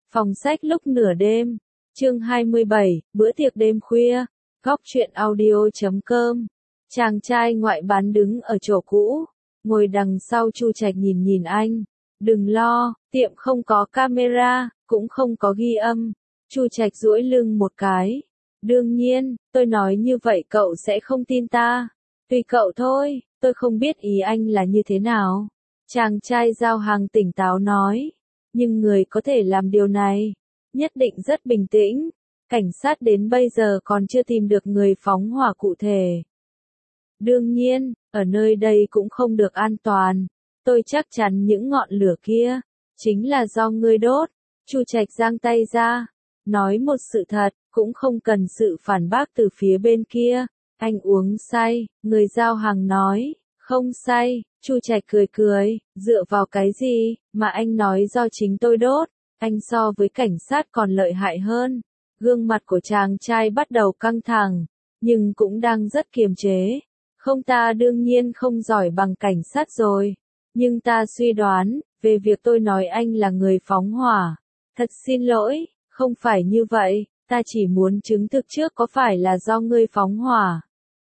Phòng sách lúc nửa đêm. Chương 27, bữa tiệc đêm khuya. Góc truyện audio.com. Chàng trai ngoại bán đứng ở chỗ cũ, ngồi đằng sau Chu Trạch nhìn anh. Đừng lo, tiệm không có camera, cũng không có ghi âm. Chu Trạch duỗi lưng một cái. Đương nhiên, tôi nói như vậy cậu sẽ không tin ta. Tùy cậu thôi, tôi không biết ý anh là như thế nào. Chàng trai giao hàng tỉnh táo nói. Nhưng người có thể làm điều này, nhất định rất bình tĩnh. Cảnh sát đến bây giờ còn chưa tìm được người phóng hỏa cụ thể. Đương nhiên, ở nơi đây cũng không được an toàn. Tôi chắc chắn những ngọn lửa kia chính là do ngươi đốt. Chu Trạch giang tay ra, nói một sự thật, cũng không cần sự phản bác từ phía bên kia. Anh uống say, người giao hàng nói, không say. Chu Trạch cười, dựa vào cái gì mà anh nói do chính tôi đốt? Anh so với cảnh sát còn lợi hại hơn. Gương mặt của chàng trai bắt đầu căng thẳng, nhưng cũng đang rất kiềm chế. Không, ta đương nhiên không giỏi bằng cảnh sát rồi, nhưng ta suy đoán về việc tôi nói anh là người phóng hỏa. Thật xin lỗi, không phải như vậy, ta chỉ muốn chứng thực trước có phải là do ngươi phóng hỏa.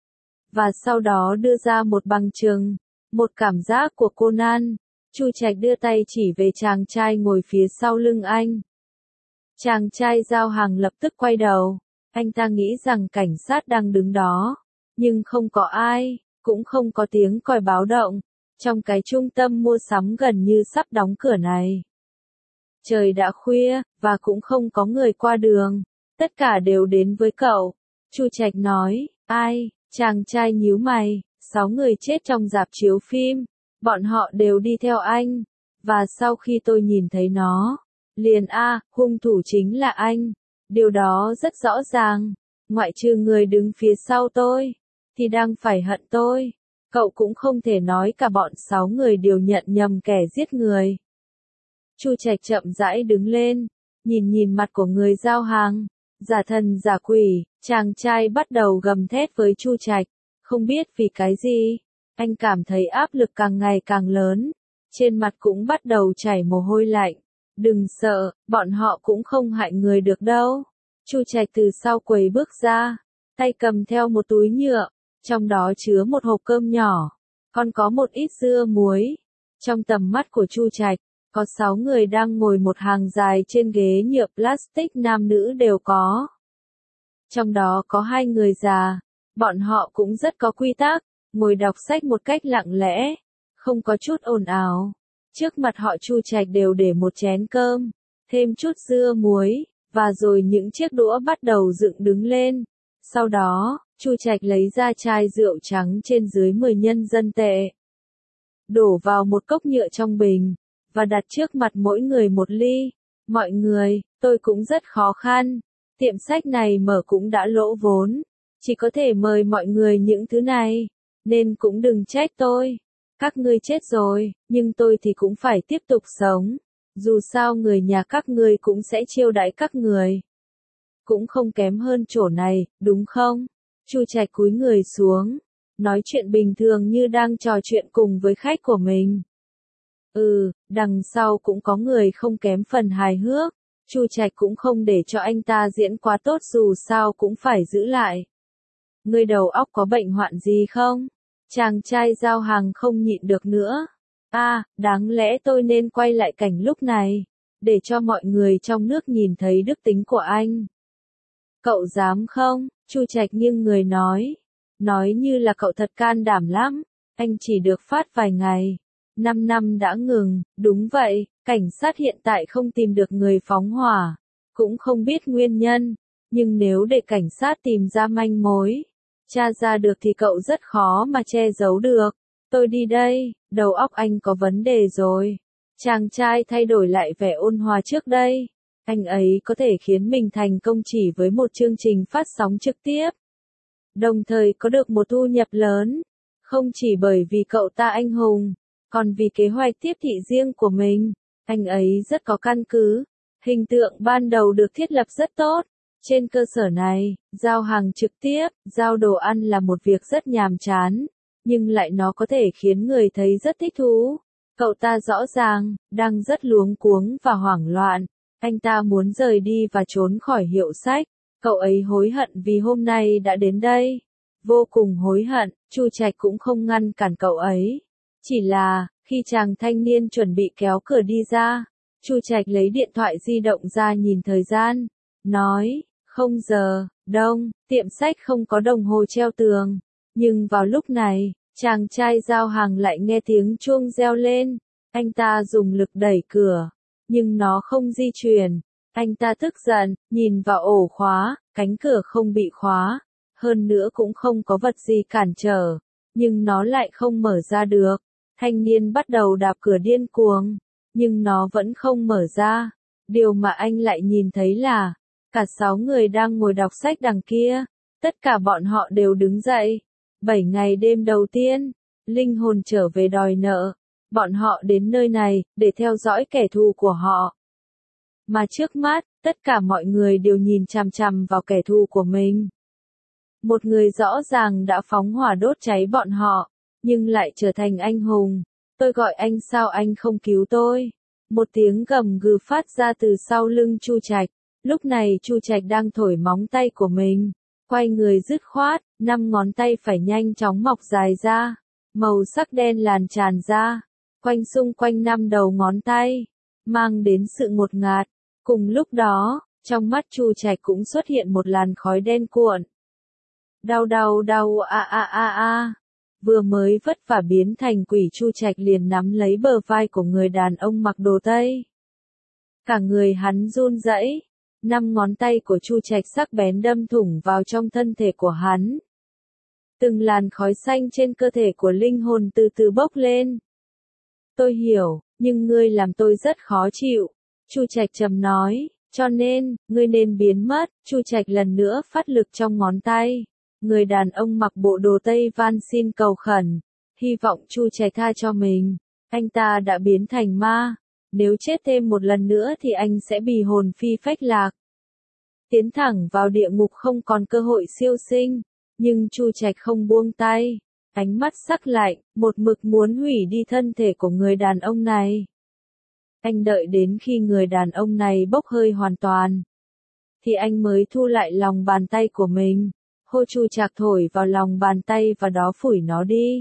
Và sau đó đưa ra một bằng chứng, một cảm giác của Conan. Chu Trạch đưa tay chỉ về chàng trai ngồi phía sau lưng anh. Chàng trai giao hàng lập tức quay đầu, anh ta nghĩ rằng cảnh sát đang đứng đó, nhưng không có ai, cũng không có tiếng còi báo động, trong cái trung tâm mua sắm gần như sắp đóng cửa này. Trời đã khuya, và cũng không có người qua đường, tất cả đều đến với cậu. Chu Trạch nói, ai? Chàng trai nhíu mày, 6 người chết trong rạp chiếu phim, bọn họ đều đi theo anh, và sau khi tôi nhìn thấy nó, liền hung thủ chính là anh. Điều đó rất rõ ràng, ngoại trừ người đứng phía sau tôi, thì đang phải hận tôi. Cậu cũng không thể nói cả bọn 6 người đều nhận nhầm kẻ giết người. Chu Trạch chậm rãi đứng lên, nhìn mặt của người giao hàng, giả thần giả quỷ. Chàng trai bắt đầu gầm thét với Chu Trạch, không biết vì cái gì, anh cảm thấy áp lực càng ngày càng lớn, trên mặt cũng bắt đầu chảy mồ hôi lạnh. Đừng sợ, bọn họ cũng không hại người được đâu. Chu Trạch từ sau quầy bước ra, tay cầm theo một túi nhựa, trong đó chứa một hộp cơm nhỏ, còn có một ít dưa muối. Trong tầm mắt của Chu Trạch, có 6 người đang ngồi một hàng dài trên ghế nhựa plastic, nam nữ đều có. Trong đó có 2 người già, bọn họ cũng rất có quy tắc, ngồi đọc sách một cách lặng lẽ, không có chút ồn ào. Trước mặt họ Chu Trạch đều để một chén cơm, thêm chút dưa muối, và rồi những chiếc đũa bắt đầu dựng đứng lên. Sau đó, Chu Trạch lấy ra chai rượu trắng trên dưới 10 nhân dân tệ, đổ vào một cốc nhựa trong bình, và đặt trước mặt mỗi người một ly. Mọi người, tôi cũng rất khó khăn. Tiệm sách này mở cũng đã lỗ vốn, chỉ có thể mời mọi người những thứ này, nên cũng đừng trách tôi. Các ngươi chết rồi, nhưng tôi thì cũng phải tiếp tục sống. Dù sao người nhà các ngươi cũng sẽ chiêu đãi các người. Cũng không kém hơn chỗ này, đúng không? Chu Trạch cúi người xuống, nói chuyện bình thường như đang trò chuyện cùng với khách của mình. Đằng sau cũng có người không kém phần hài hước. Chu Trạch cũng không để cho anh ta diễn quá tốt, dù sao cũng phải giữ lại. Ngươi đầu óc có bệnh hoạn gì không? Chàng trai giao hàng không nhịn được nữa. Đáng lẽ tôi nên quay lại cảnh lúc này, để cho mọi người trong nước nhìn thấy đức tính của anh. Cậu dám không? Chu Trạch nghiêng người nói như là cậu thật can đảm lắm. Anh chỉ được phát vài ngày, 5 năm đã ngừng. Đúng vậy, cảnh sát hiện tại không tìm được người phóng hỏa, cũng không biết nguyên nhân, nhưng nếu để cảnh sát tìm ra manh mối, tra ra được thì cậu rất khó mà che giấu được. Tôi đi đây, đầu óc anh có vấn đề rồi. Chàng trai thay đổi lại vẻ ôn hòa trước đây. Anh ấy có thể khiến mình thành công chỉ với một chương trình phát sóng trực tiếp, đồng thời có được một thu nhập lớn, không chỉ bởi vì cậu ta anh hùng, còn vì kế hoạch tiếp thị riêng của mình. Anh ấy rất có căn cứ, hình tượng ban đầu được thiết lập rất tốt. Trên cơ sở này, giao hàng trực tiếp, giao đồ ăn là một việc rất nhàm chán, nhưng lại nó có thể khiến người thấy rất thích thú. Cậu ta rõ ràng đang rất luống cuống và hoảng loạn. Anh ta muốn rời đi và trốn khỏi hiệu sách. Cậu ấy hối hận vì hôm nay đã đến đây. Vô cùng hối hận, Chu Trạch cũng không ngăn cản cậu ấy. Chỉ là, khi chàng thanh niên chuẩn bị kéo cửa đi ra, Chu Trạch lấy điện thoại di động ra nhìn thời gian, nói, 0 giờ, đông, tiệm sách không có đồng hồ treo tường. Nhưng vào lúc này, chàng trai giao hàng lại nghe tiếng chuông reo lên. Anh ta dùng lực đẩy cửa, nhưng nó không di chuyển. Anh ta tức giận, nhìn vào ổ khóa, cánh cửa không bị khóa, hơn nữa cũng không có vật gì cản trở, nhưng nó lại không mở ra được. Thanh niên bắt đầu đạp cửa điên cuồng, nhưng nó vẫn không mở ra. Điều mà anh lại nhìn thấy là, cả 6 người đang ngồi đọc sách đằng kia, tất cả bọn họ đều đứng dậy. 7 ngày đêm đầu tiên, linh hồn trở về đòi nợ. Bọn họ đến nơi này, để theo dõi kẻ thù của họ. Mà trước mắt, tất cả mọi người đều nhìn chằm chằm vào kẻ thù của mình. Một người rõ ràng đã phóng hỏa đốt cháy bọn họ, nhưng lại trở thành anh hùng. Tôi gọi anh sao anh không cứu tôi? Một tiếng gầm gừ phát ra từ sau lưng Chu Trạch. Lúc này Chu Trạch đang thổi móng tay của mình. Quay người dứt khoát, 5 ngón tay phải nhanh chóng mọc dài ra. Màu sắc đen lan tràn ra. Quanh xung quanh 5 đầu ngón tay. Mang đến sự ngột ngạt. Cùng lúc đó, trong mắt Chu Trạch cũng xuất hiện một làn khói đen cuộn. Đau đau đau a a a a. Vừa mới vất vả biến thành quỷ, Chu Trạch liền nắm lấy bờ vai của người đàn ông mặc đồ Tây. Cả người hắn run rẩy, 5 ngón tay của Chu Trạch sắc bén đâm thủng vào trong thân thể của hắn. Từng làn khói xanh trên cơ thể của linh hồn từ từ bốc lên. Tôi hiểu, nhưng ngươi làm tôi rất khó chịu. Chu Trạch trầm nói, cho nên, ngươi nên biến mất. Chu Trạch lần nữa phát lực trong ngón tay. Người đàn ông mặc bộ đồ Tây van xin cầu khẩn, hy vọng Chu Trạch tha cho mình. Anh ta đã biến thành ma. Nếu chết thêm một lần nữa thì anh sẽ bị hồn phi phách lạc. Tiến thẳng vào địa ngục không còn cơ hội siêu sinh. Nhưng Chu Trạch không buông tay. Ánh mắt sắc lạnh, một mực muốn hủy đi thân thể của người đàn ông này. Anh đợi đến khi người đàn ông này bốc hơi hoàn toàn, thì anh mới thu lại lòng bàn tay của mình. Hô Chu Trạch thổi vào lòng bàn tay và đó phủi nó đi.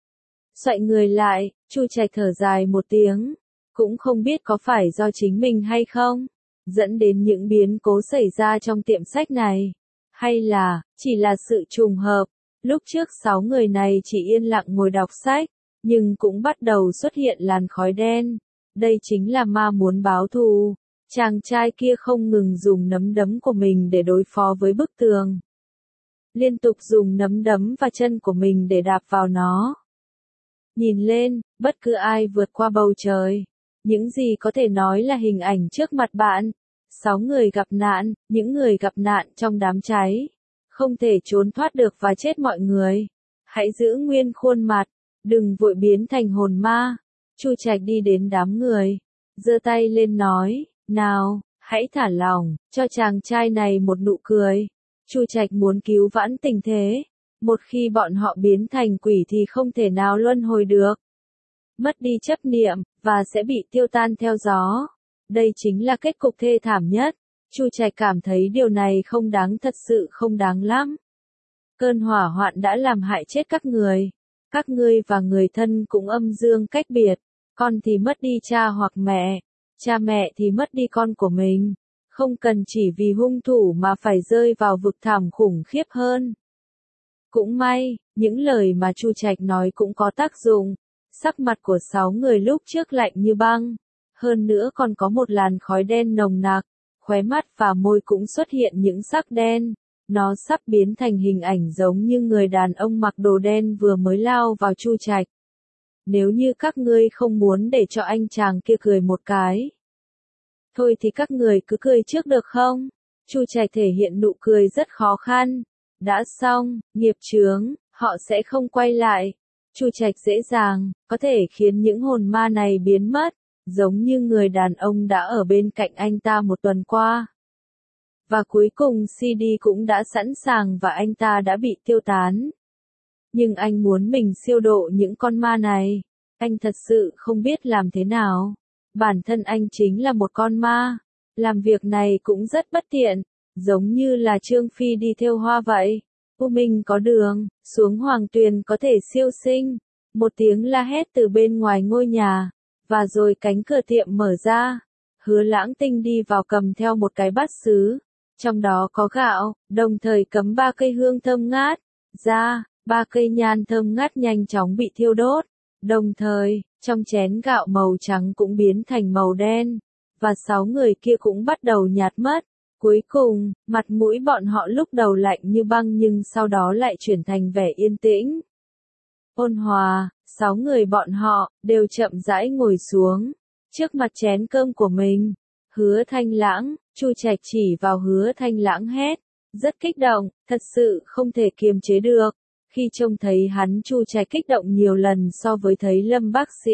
Xoay người lại, Chu Trạch thở dài một tiếng. Cũng không biết có phải do chính mình hay không, dẫn đến những biến cố xảy ra trong tiệm sách này. Hay là, chỉ là sự trùng hợp. Lúc trước 6 người này chỉ yên lặng ngồi đọc sách, nhưng cũng bắt đầu xuất hiện làn khói đen. Đây chính là ma muốn báo thù. Chàng trai kia không ngừng dùng nắm đấm của mình để đối phó với bức tường. Liên tục dùng nắm đấm và chân của mình để đạp vào nó. Nhìn lên, bất cứ ai vượt qua bầu trời. Những gì có thể nói là hình ảnh trước mặt bạn. 6 người gặp nạn, những người gặp nạn trong đám cháy. Không thể trốn thoát được và chết mọi người. Hãy giữ nguyên khuôn mặt, đừng vội biến thành hồn ma. Chu Trạch đi đến đám người, giơ tay lên nói, nào, hãy thả lỏng, cho chàng trai này một nụ cười. Chu Trạch muốn cứu vãn tình thế. Một khi bọn họ biến thành quỷ thì không thể nào luân hồi được. Mất đi chấp niệm, và sẽ bị tiêu tan theo gió. Đây chính là kết cục thê thảm nhất. Chu Trạch cảm thấy điều này không đáng, thật sự không đáng lắm. Cơn hỏa hoạn đã làm hại chết các người. Các ngươi và người thân cũng âm dương cách biệt. Con thì mất đi cha hoặc mẹ. Cha mẹ thì mất đi con của mình. Không cần chỉ vì hung thủ mà phải rơi vào vực thẳm khủng khiếp hơn. Cũng may, những lời mà Chu Trạch nói cũng có tác dụng. Sắc mặt của 6 người lúc trước lạnh như băng. Hơn nữa còn có một làn khói đen nồng nặc. Khóe mắt và môi cũng xuất hiện những sắc đen. Nó sắp biến thành hình ảnh giống như người đàn ông mặc đồ đen vừa mới lao vào Chu Trạch. Nếu như các ngươi không muốn để cho anh chàng kia cười một cái, thôi thì các người cứ cười trước được không? Chu Trạch thể hiện nụ cười rất khó khăn. Đã xong, nghiệp chướng, họ sẽ không quay lại. Chu Trạch dễ dàng, có thể khiến những hồn ma này biến mất, giống như người đàn ông đã ở bên cạnh anh ta một tuần qua. Và cuối cùng CD cũng đã sẵn sàng và anh ta đã bị tiêu tán. Nhưng anh muốn mình siêu độ những con ma này. Anh thật sự không biết làm thế nào. Bản thân anh chính là một con ma. làm việc này cũng rất bất tiện, giống như là Trương Phi đi theo hoa vậy. U Minh có đường, xuống Hoàng Tuyền có thể siêu sinh. Một tiếng la hét từ bên ngoài ngôi nhà, và rồi cánh cửa tiệm mở ra. Hứa Lãng Tinh đi vào cầm theo một cái bát sứ, trong đó có gạo, đồng thời cắm 3 cây hương thơm ngát ra, 3 cây nhang thơm ngát nhanh chóng bị thiêu đốt. Đồng thời, trong chén gạo màu trắng cũng biến thành màu đen, và 6 người kia cũng bắt đầu nhạt mất. Cuối cùng, mặt mũi bọn họ lúc đầu lạnh như băng nhưng sau đó lại chuyển thành vẻ yên tĩnh. Ôn hòa, 6 người bọn họ, đều chậm rãi ngồi xuống, trước mặt chén cơm của mình. Hứa Thanh Lãng, Chu Trạch chỉ vào Hứa Thanh Lãng hét, rất kích động, thật sự không thể kiềm chế được. Khi trông thấy hắn Chu Trạch kích động nhiều lần so với thấy Lâm bác sĩ.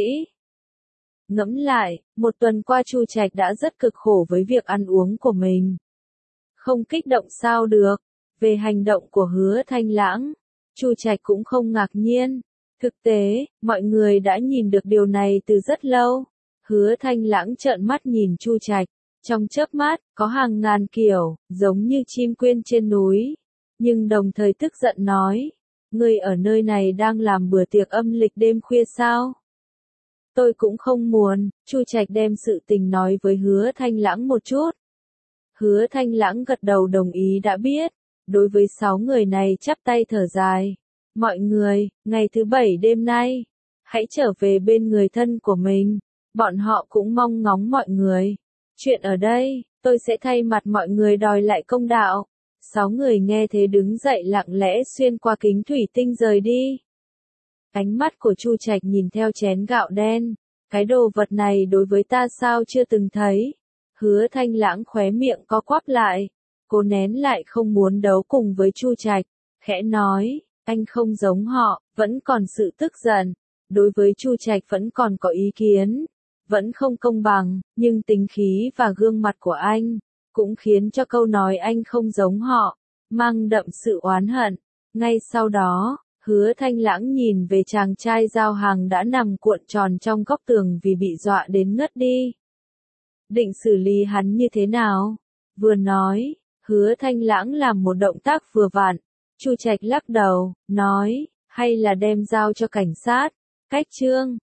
Ngẫm lại, một tuần qua Chu Trạch đã rất cực khổ với việc ăn uống của mình. Không kích động sao được. Về hành động của Hứa Thanh Lãng, Chu Trạch cũng không ngạc nhiên. Thực tế, mọi người đã nhìn được điều này từ rất lâu. Hứa Thanh Lãng trợn mắt nhìn Chu Trạch, trong chớp mắt, có hàng ngàn kiểu, giống như chim quyên trên núi. Nhưng đồng thời tức giận nói, ngươi ở nơi này đang làm bữa tiệc âm lịch đêm khuya sao? Tôi cũng không muốn. Chu Trạch đem sự tình nói với Hứa Thanh Lãng một chút. Hứa Thanh Lãng gật đầu đồng ý đã biết. Đối với 6 người này chắp tay thở dài. Mọi người, ngày thứ 7 đêm nay, hãy trở về bên người thân của mình. Bọn họ cũng mong ngóng mọi người. Chuyện ở đây, tôi sẽ thay mặt mọi người đòi lại công đạo. 6 người nghe thế đứng dậy lặng lẽ xuyên qua kính thủy tinh rời đi. Ánh mắt của Chu Trạch nhìn theo chén gạo đen. Cái đồ vật này đối với ta sao chưa từng thấy. Hứa Thanh Lãng khóe miệng co quắp lại. Cô nén lại không muốn đấu cùng với Chu Trạch. Khẽ nói, anh không giống họ, vẫn còn sự tức giận. Đối với Chu Trạch vẫn còn có ý kiến. Vẫn không công bằng, nhưng tính khí và gương mặt của anh, cũng khiến cho câu nói anh không giống họ, mang đậm sự oán hận. Ngay sau đó, Hứa Thanh Lãng nhìn về chàng trai giao hàng đã nằm cuộn tròn trong góc tường vì bị dọa đến ngất đi. Định xử lý hắn như thế nào? Vừa nói, Hứa Thanh Lãng làm một động tác vừa vặn. Chu Trạch lắc đầu, nói, hay là đem giao cho cảnh sát. Cách chương